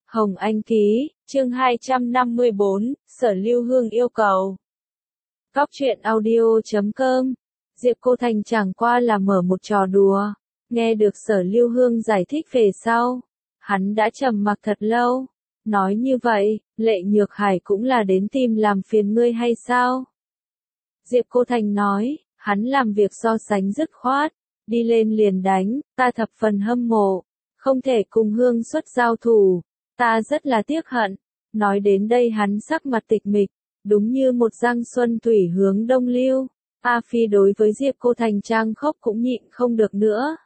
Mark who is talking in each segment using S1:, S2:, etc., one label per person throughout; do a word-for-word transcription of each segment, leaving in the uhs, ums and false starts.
S1: Hồng Anh ký, chương hai trăm năm mươi bốn, Sở Lưu Hương yêu cầu. Góc truyện audio chấm com. Diệp Cô Thành chẳng qua là mở một trò đùa. Nghe được Sở Lưu Hương giải thích về sau, hắn đã trầm mặc thật lâu. Nói như vậy, Lệ Nhược Hải cũng là đến tìm làm phiền ngươi hay sao? Diệp Cô Thành nói, hắn làm việc so sánh dứt khoát, đi lên liền đánh, ta thập phần hâm mộ, không thể cùng Hương xuất giao thủ, ta rất là tiếc hận. Nói đến đây hắn sắc mặt tịch mịch, đúng như một giang xuân thủy hướng đông lưu. A Phi đối với Diệp Cô Thành trang khóc cũng nhịn không được nữa.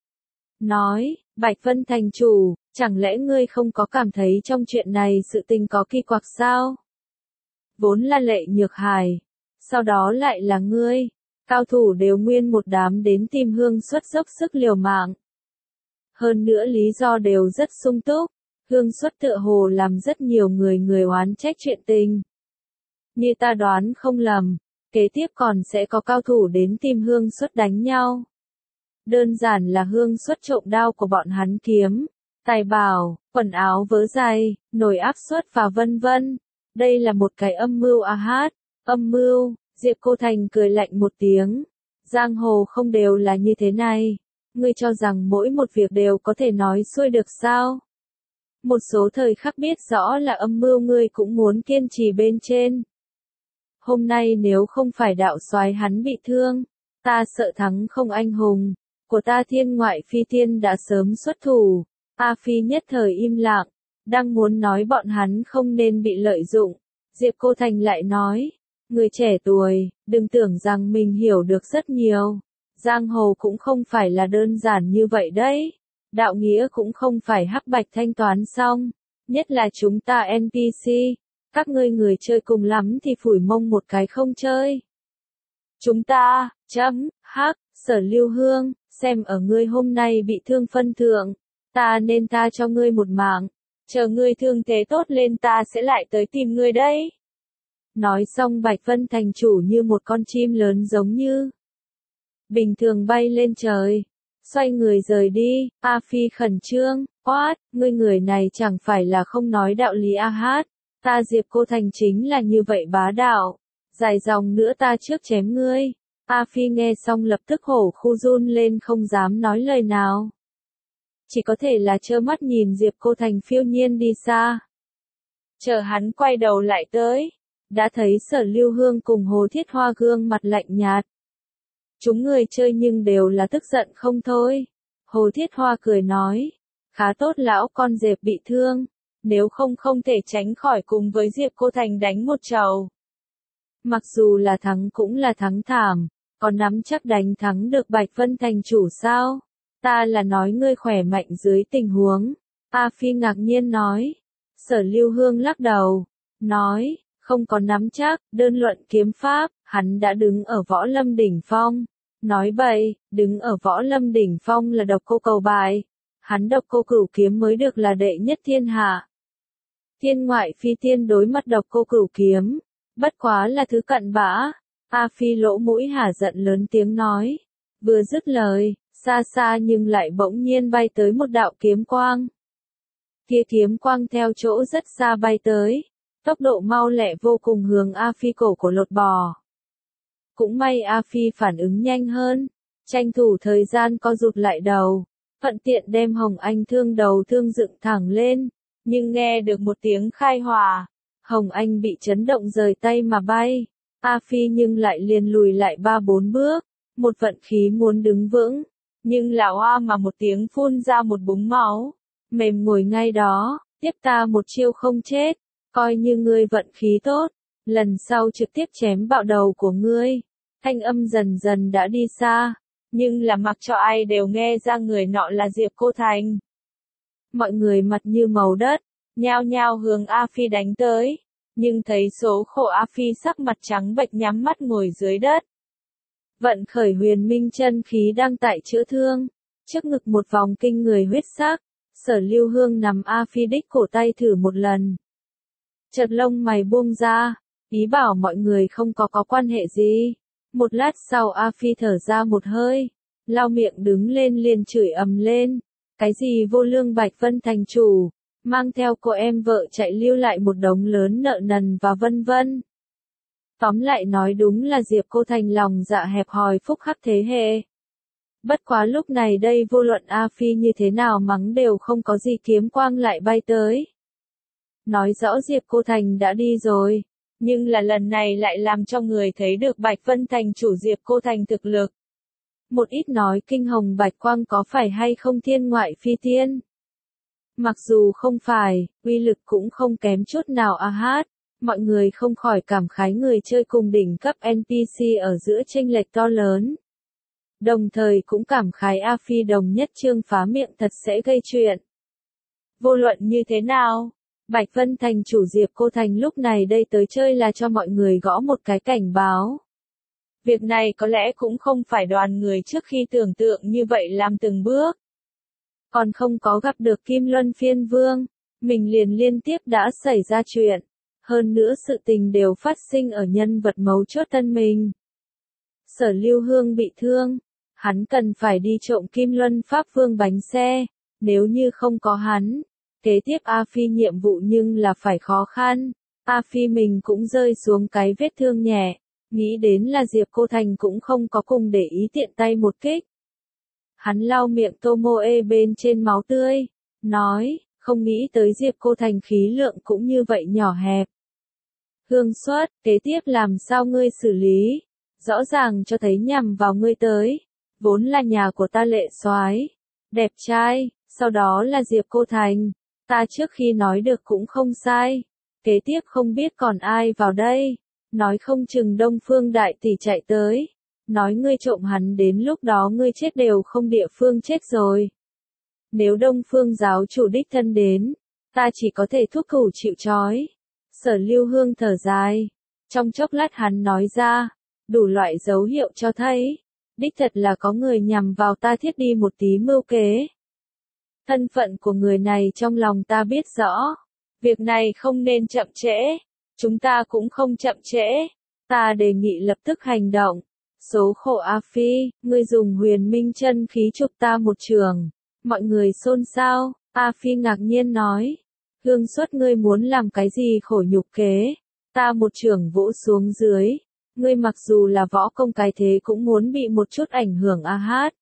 S1: Nói, Bạch Vân thành chủ, chẳng lẽ ngươi không có cảm thấy trong chuyện này sự tình có kỳ quặc sao? Vốn là Lệ Nhược Hải, sau đó lại là ngươi, cao thủ đều nguyên một đám đến tìm Hương Xuất dốc sức liều mạng. Hơn nữa lý do đều rất sung túc, Hương Xuất tựa hồ làm rất nhiều người người oán trách chuyện tình. Như ta đoán không lầm, kế tiếp còn sẽ có cao thủ đến tìm Hương Xuất đánh nhau. Đơn giản là Hương Xuất trộm đao của bọn hắn kiếm, tài bảo, quần áo vớ giày, nồi áp suất và vân vân. Đây là một cái âm mưu a hát, âm mưu. Diệp Cô Thành cười lạnh một tiếng. Giang hồ không đều là như thế này. Ngươi cho rằng mỗi một việc đều có thể nói xuôi được sao? Một số thời khắc biết rõ là âm mưu ngươi cũng muốn kiên trì bên trên. Hôm nay nếu không phải đạo soái hắn bị thương, ta sợ thắng không anh hùng, của ta Thiên Ngoại Phi Tiên đã sớm xuất thủ. A Phi nhất thời im lặng, đang muốn nói bọn hắn không nên bị lợi dụng. Diệp Cô Thành lại nói, người trẻ tuổi, đừng tưởng rằng mình hiểu được rất nhiều. Giang hồ cũng không phải là đơn giản như vậy đấy. Đạo nghĩa cũng không phải hắc bạch thanh toán xong. Nhất là chúng ta en pê xê. Các ngươi người chơi cùng lắm thì phủi mông một cái không chơi. Chúng ta, chấm, hắc, Sở Lưu Hương, xem ở ngươi hôm nay bị thương phân thượng. Ta nên tha cho ngươi một mạng. Chờ ngươi thương thế tốt lên ta sẽ lại tới tìm ngươi đấy. Nói xong Bạch Vân thành chủ như một con chim lớn giống như bình thường bay lên trời, xoay người rời đi. A Phi khẩn trương, quát, ngươi người này chẳng phải là không nói đạo lý a hát, ta Diệp Cô Thành chính là như vậy bá đạo, dài dòng nữa ta trước chém ngươi. A Phi nghe xong lập tức hổ khu run lên không dám nói lời nào. Chỉ có thể là trơ mắt nhìn Diệp Cô Thành phiêu nhiên đi xa. Chờ hắn quay đầu lại tới, đã thấy Sở Lưu Hương cùng Hồ Thiết Hoa gương mặt lạnh nhạt. Chúng người chơi nhưng đều là tức giận không thôi. Hồ Thiết Hoa cười nói, khá tốt lão con Diệp bị thương, nếu không không thể tránh khỏi cùng với Diệp Cô Thành đánh một trầu. Mặc dù là thắng cũng là thắng thảm, còn nắm chắc đánh thắng được Bạch Vân thành chủ sao? Ta là nói ngươi khỏe mạnh dưới tình huống. A Phi ngạc nhiên nói. Sở Lưu Hương lắc đầu, nói, không có nắm chắc, đơn luận kiếm pháp, hắn đã đứng ở võ lâm đỉnh phong. Nói bậy, đứng ở võ lâm đỉnh phong là độc cô cầu bài. Hắn độc cô cửu kiếm mới được là đệ nhất thiên hạ. Thiên Ngoại Phi Tiên đối mặt độc cô cửu kiếm, bất quá là thứ cặn bã. A Phi lỗ mũi hả giận lớn tiếng nói. Vừa dứt lời, xa xa nhưng lại bỗng nhiên bay tới một đạo kiếm quang. Kia kiếm quang theo chỗ rất xa bay tới, tốc độ mau lẹ vô cùng hướng A Phi cổ của lột bò. Cũng may A Phi phản ứng nhanh hơn, tranh thủ thời gian co rụt lại đầu, thuận tiện đem Hồng Anh thương đầu thương dựng thẳng lên, nhưng nghe được một tiếng khai hỏa, Hồng Anh bị chấn động rời tay mà bay, A Phi nhưng lại liền lùi lại ba bốn bước, một vận khí muốn đứng vững, nhưng là hoa mà một tiếng phun ra một búng máu, mềm ngồi ngay đó, tiếp ta một chiêu không chết, coi như ngươi vận khí tốt, lần sau trực tiếp chém bạo đầu của ngươi. Thanh âm dần dần đã đi xa, nhưng là mặc cho ai đều nghe ra người nọ là Diệp Cô Thành. Mọi người mặt như màu đất, nhao nhao hướng A Phi đánh tới, nhưng thấy số khổ A Phi sắc mặt trắng bệch nhắm mắt ngồi dưới đất. Vận khởi huyền minh chân khí đang tại chữa thương, trước ngực một vòng kinh người huyết sắc, Sở Lưu Hương nằm A Phi đích cổ tay thử một lần. Chợt lông mày buông ra, ý bảo mọi người không có có quan hệ gì. Một lát sau A Phi thở ra một hơi, lau miệng đứng lên liền chửi ầm lên. Cái gì vô lương Bạch Vân thành chủ, mang theo cô em vợ chạy lưu lại một đống lớn nợ nần và vân vân. Tóm lại nói đúng là Diệp Cô Thành lòng dạ hẹp hòi phúc hắc thế hệ. Bất quá lúc này đây vô luận A Phi như thế nào mắng đều không có gì kiếm quang lại bay tới. Nói rõ Diệp Cô Thành đã đi rồi, nhưng là lần này lại làm cho người thấy được Bạch Vân Thành chủ Diệp Cô Thành thực lực. Một ít nói kinh hồng bạch quang có phải hay không thiên ngoại phi thiên. Mặc dù không phải, uy lực cũng không kém chút nào a hát, mọi người không khỏi cảm khái người chơi cùng đỉnh cấp en pê xê ở giữa chênh lệch to lớn. Đồng thời cũng cảm khái A Phi đồng nhất trương phá miệng thật sẽ gây chuyện. Vô luận như thế nào, Bạch Vân Thành chủ Diệp Cô Thành lúc này đây tới chơi là cho mọi người gõ một cái cảnh báo. Việc này có lẽ cũng không phải đoàn người trước khi tưởng tượng như vậy làm từng bước. Còn không có gặp được Kim Luân Phiên Vương, mình liền liên tiếp đã xảy ra chuyện. Hơn nữa sự tình đều phát sinh ở nhân vật mấu chốt thân mình. Sở Lưu Hương bị thương, hắn cần phải đi trộm Kim Luân Pháp Vương bánh xe, nếu như không có hắn, kế tiếp A Phi nhiệm vụ nhưng là phải khó khăn. A Phi mình cũng rơi xuống cái vết thương nhẹ, nghĩ đến là Diệp Cô Thành cũng không có cùng để ý tiện tay một kích. Hắn lau miệng Tomoe bên trên máu tươi, nói, không nghĩ tới Diệp Cô Thành khí lượng cũng như vậy nhỏ hẹp. Hương Xuất, kế tiếp làm sao ngươi xử lý? Rõ ràng cho thấy nhằm vào ngươi tới, vốn là nhà của ta lệ soái, đẹp trai, sau đó là Diệp Cô Thành, ta trước khi nói được cũng không sai, kế tiếp không biết còn ai vào đây, nói không chừng Đông Phương đại tỷ chạy tới, nói ngươi trộm hắn đến lúc đó ngươi chết đều không địa phương chết rồi. Nếu Đông Phương giáo chủ đích thân đến, ta chỉ có thể thúc thủ chịu trói. Sở Lưu Hương thở dài, trong chốc lát hắn nói ra, đủ loại dấu hiệu cho thấy, đích thật là có người nhằm vào ta thiết đi một tí mưu kế. Thân phận của người này trong lòng ta biết rõ, việc này không nên chậm trễ, chúng ta cũng không chậm trễ, ta đề nghị lập tức hành động. Số khổ A Phi, ngươi dùng huyền minh chân khí chụp ta một trường, mọi người xôn xao, A Phi ngạc nhiên nói. Hương Xuất ngươi muốn làm cái gì khổ nhục kế, ta một trường vỗ xuống dưới, ngươi mặc dù là võ công cái thế cũng muốn bị một chút ảnh hưởng a hát.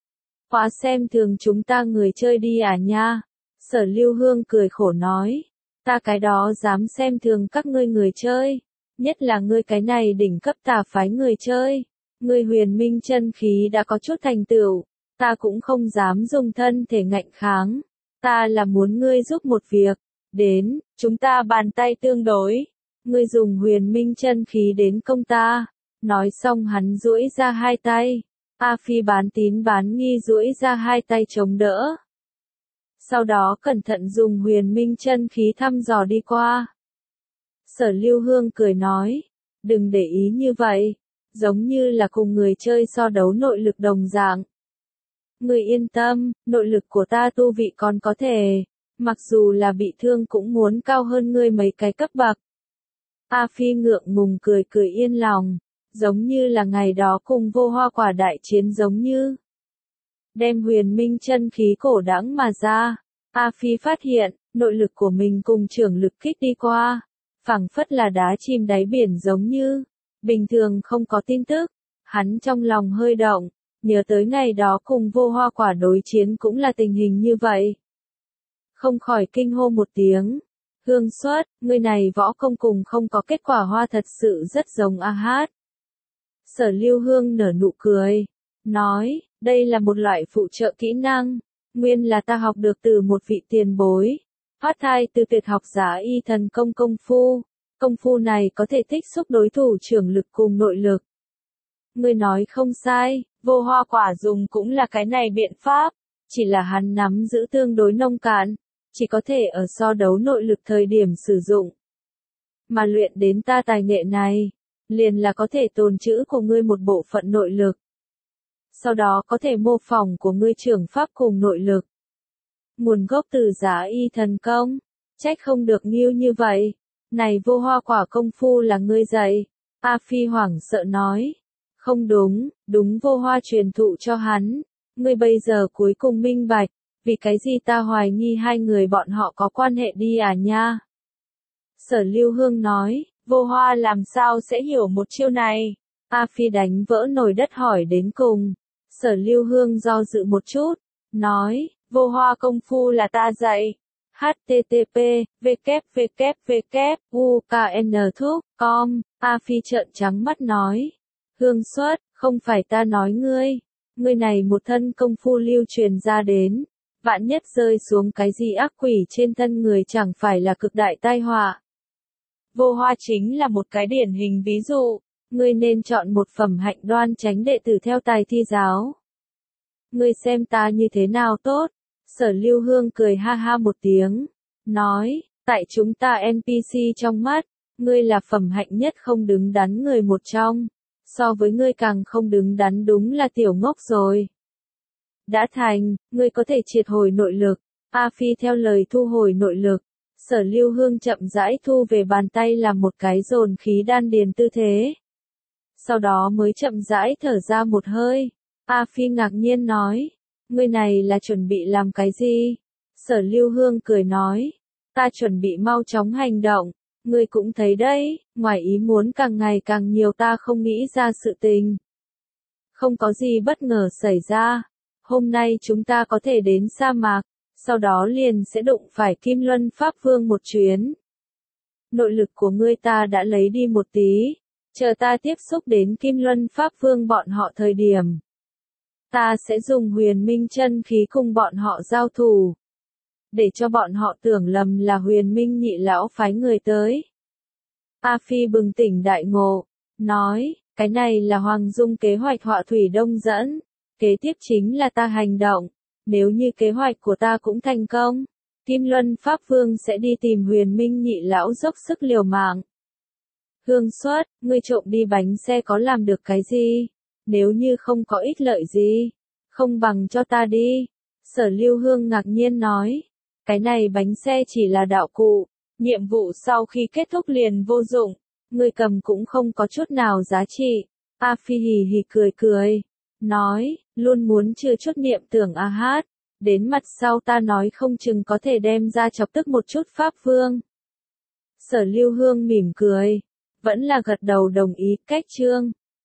S1: Quá xem thường chúng ta người chơi đi à nha, Sở Lưu Hương cười khổ nói, ta cái đó dám xem thường các ngươi người chơi, nhất là ngươi cái này đỉnh cấp tà phái người chơi, ngươi huyền minh chân khí đã có chút thành tựu, ta cũng không dám dùng thân thể ngạnh kháng, ta là muốn ngươi giúp một việc. Đến, chúng ta bàn tay tương đối. Ngươi dùng huyền minh chân khí đến công ta. Nói xong hắn duỗi ra hai tay. A Phi bán tín bán nghi duỗi ra hai tay chống đỡ. Sau đó cẩn thận dùng huyền minh chân khí thăm dò đi qua. Sở Lưu Hương cười nói. Đừng để ý như vậy. Giống như là cùng người chơi so đấu nội lực đồng dạng. Ngươi yên tâm, nội lực của ta tu vị còn có thể. Mặc dù là bị thương cũng muốn cao hơn ngươi mấy cái cấp bậc. A Phi ngượng ngùng cười cười yên lòng, giống như là ngày đó cùng Vô Hoa Quả đại chiến giống như. Đem huyền minh chân khí cổ đãng mà ra, A Phi phát hiện, nội lực của mình cùng trưởng lực kích đi qua, phảng phất là đá chìm đáy biển giống như, bình thường không có tin tức, hắn trong lòng hơi động, nhớ tới ngày đó cùng Vô Hoa Quả đối chiến cũng là tình hình như vậy. Không khỏi kinh hô một tiếng. Hương Xuất, người này võ công cùng không có kết quả hoa thật sự rất giống a hát. Sở Lưu Hương nở nụ cười, nói, đây là một loại phụ trợ kỹ năng, nguyên là ta học được từ một vị tiền bối, phát thai từ tuyệt học giá y thần công công phu, công phu này có thể tích xúc đối thủ trưởng lực cùng nội lực. Người nói không sai, Vô Hoa Quả dùng cũng là cái này biện pháp, chỉ là hắn nắm giữ tương đối nông cạn. Chỉ có thể ở so đấu nội lực thời điểm sử dụng. Mà luyện đến ta tài nghệ này, liền là có thể tồn trữ của ngươi một bộ phận nội lực. Sau đó có thể mô phỏng của ngươi trưởng pháp cùng nội lực. Nguồn gốc từ giá y thần công, trách không được nghiêu như vậy. Này Vô Hoa Quả công phu là ngươi dạy. A Phi hoảng sợ nói. Không đúng, đúng Vô Hoa truyền thụ cho hắn. Ngươi bây giờ cuối cùng minh bạch. Vì cái gì ta hoài nghi hai người bọn họ có quan hệ đi à nha? Sở Lưu Hương nói, Vô Hoa làm sao sẽ hiểu một chiêu này? A Phi đánh vỡ nồi đất hỏi đến cùng. Sở Lưu Hương do dự một chút, nói, Vô Hoa công phu là ta dạy. H T T P, W W W, U K N Thúc, com, A Phi trợn trắng mắt nói. Hương Xuất, không phải ta nói ngươi. Ngươi này một thân công phu lưu truyền ra đến. Vạn nhất rơi xuống cái gì ác quỷ trên thân người chẳng phải là cực đại tai họa. Vô Hoa chính là một cái điển hình ví dụ. Ngươi nên chọn một phẩm hạnh đoan chánh đệ tử theo tài thi giáo. Ngươi xem ta như thế nào tốt? Sở Lưu Hương cười ha ha một tiếng, nói, tại chúng ta N P C trong mắt, ngươi là phẩm hạnh nhất không đứng đắn người một trong, so với ngươi càng không đứng đắn đúng là tiểu ngốc rồi. Đã thành, ngươi có thể triệt hồi nội lực. A Phi theo lời thu hồi nội lực. Sở Lưu Hương chậm rãi thu về bàn tay làm một cái dồn khí đan điền tư thế. Sau đó mới chậm rãi thở ra một hơi. A Phi ngạc nhiên nói, ngươi này là chuẩn bị làm cái gì? Sở Lưu Hương cười nói, ta chuẩn bị mau chóng hành động. Ngươi cũng thấy đấy, ngoài ý muốn càng ngày càng nhiều ta không nghĩ ra sự tình. Không có gì bất ngờ xảy ra. Hôm nay chúng ta có thể đến sa mạc, sau đó liền sẽ đụng phải Kim Luân Pháp Vương một chuyến. Nội lực của ngươi ta đã lấy đi một tí, chờ ta tiếp xúc đến Kim Luân Pháp Vương bọn họ thời điểm. Ta sẽ dùng huyền minh chân khí cùng bọn họ giao thủ, để cho bọn họ tưởng lầm là huyền minh nhị lão phái người tới. A Phi bừng tỉnh đại ngộ, nói, cái này là Hoàng Dung kế hoạch họa thủy đông dẫn. Kế tiếp chính là ta hành động. Nếu như kế hoạch của ta cũng thành công, Kim Luân Pháp Vương sẽ đi tìm huyền minh nhị lão dốc sức liều mạng. Hương Xuất, ngươi trộm đi bánh xe có làm được cái gì? Nếu như không có ích lợi gì, không bằng cho ta đi. Sở Lưu Hương ngạc nhiên nói, cái này bánh xe chỉ là đạo cụ, nhiệm vụ sau khi kết thúc liền vô dụng, ngươi cầm cũng không có chút nào giá trị. A Phi hì hì cười cười, nói, luôn muốn chưa chút niệm tưởng a hát, đến mặt sau ta nói không chừng có thể đem ra chọc tức một chút Pháp Vương. Sở Lưu Hương mỉm cười, vẫn là gật đầu đồng ý. Cách chương